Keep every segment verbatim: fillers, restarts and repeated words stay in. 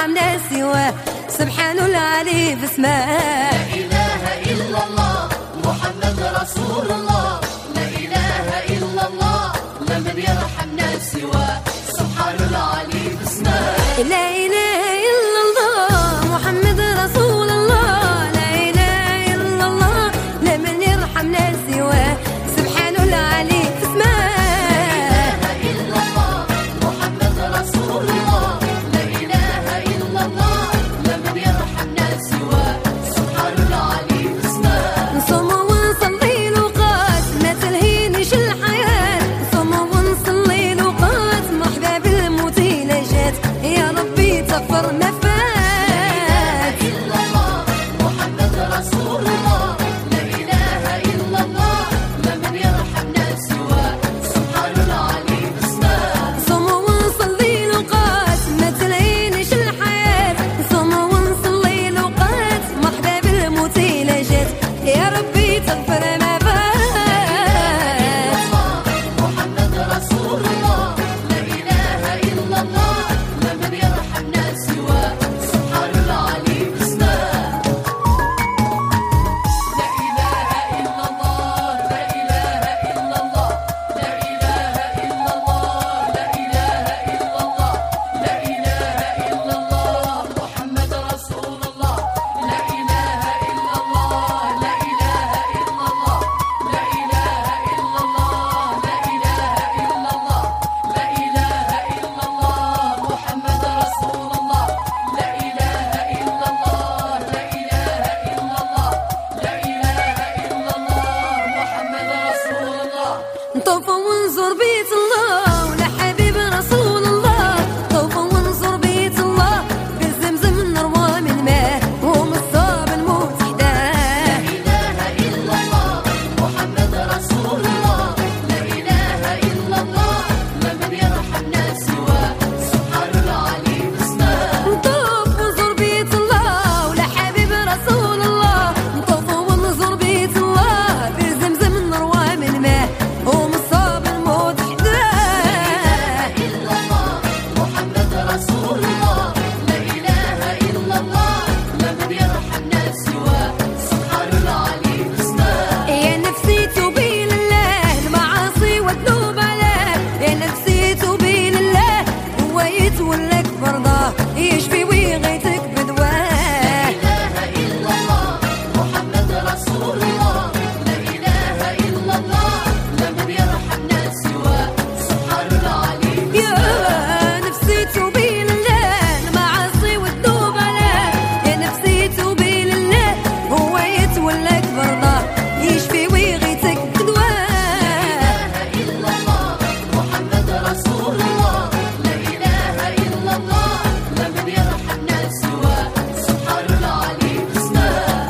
يرحمنا سواه سبحان العلي باسمه. لا إله إلا الله محمد رسول الله، لا إله إلا الله لا من يرحمنا سواه سبحان العلي باسمه. لا إله إلا الله محمد رسول الله، لا إله إلا الله لا من يرحمنا سواه سبحان العلي باسمه. طوف وانظر بيت الله ولا حبيب رسول الله، طوف وانظر بيت الله بالزمزم نروى من ماء ومصاب الموت حداه. لا إله إلا الله محمد رسول الله، لا إله إلا الله لا من يرحمنا سواه سبحان العلي باسمه. طوف وانظر بيت الله ولا حبيب رسول الله، طوف وانظر بيت الله بالزمزم نروى من ماء ومصاب الموت حداه. لا إله إلا الله محمد رسول الله، لا إله إلا الله لا من يرحمنا سواه سبحان العلي باسمه. يا نفسي توبي لله المعاصي والذنوب عليه، يا نفسي توبي لله هو يتولك برضاه يشفي ويغيثك بدواه. لا إله إلا الله محمد رسول الله، لا إله إلا الله لا من يرحمنا سواه سبحان العلي يا نفسي توبي لله المعاصي والذنوب عليه، يا نفسي توبي لله هو يتولك برضاه يشفي ويغيثك بدواه. لا إله إلا الله محمد رسول الله، لا إله إلا الله لا من يرحمنا سواه سبحان العلي باسمه.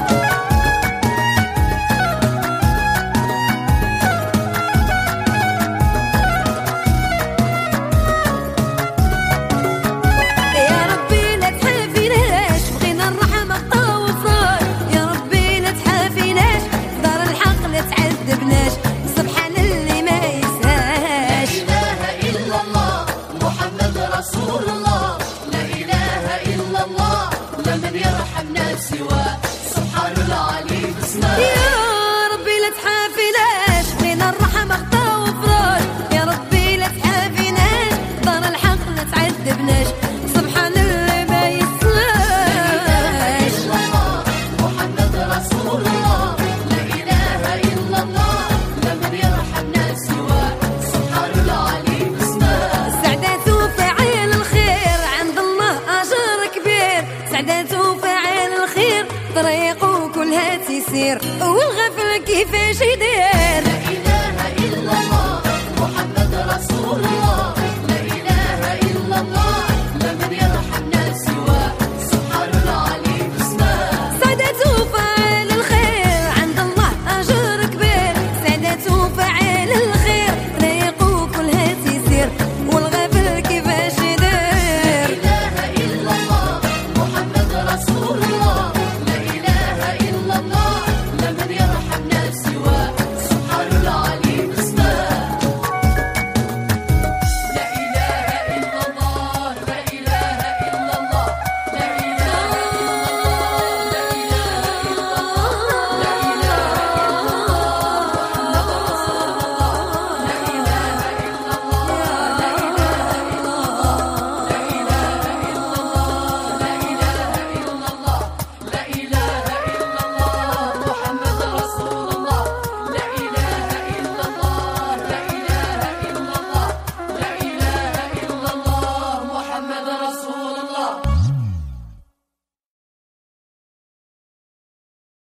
يا ربي لا تحافيناش بغينا الرحمة غفران، يا ربي لا تحافيناش دار الحق لا تعذبناش سبحان اللي ما يسهاش. لا إله إلا الله محمد رسول الله، لا إله إلا الله لا من يرحمنا سواه سبحان العلي باسمه. يا ربي لا تحافيناش بغينا الرحمة غفران، يا ربي لا تحافيناش دار الحق لا تعذبناش سبحان اللي ما يسهاش. إلا الله محمد رسول الله، لا إله إلا الله لا من يرحمنا سواه سبحان العلي باسمه. سعدات وفاعل الخير عند الله أجر كبير، سعدات وفاعل الخير طريقه كلها تيسير والغفل كيفاش يدير.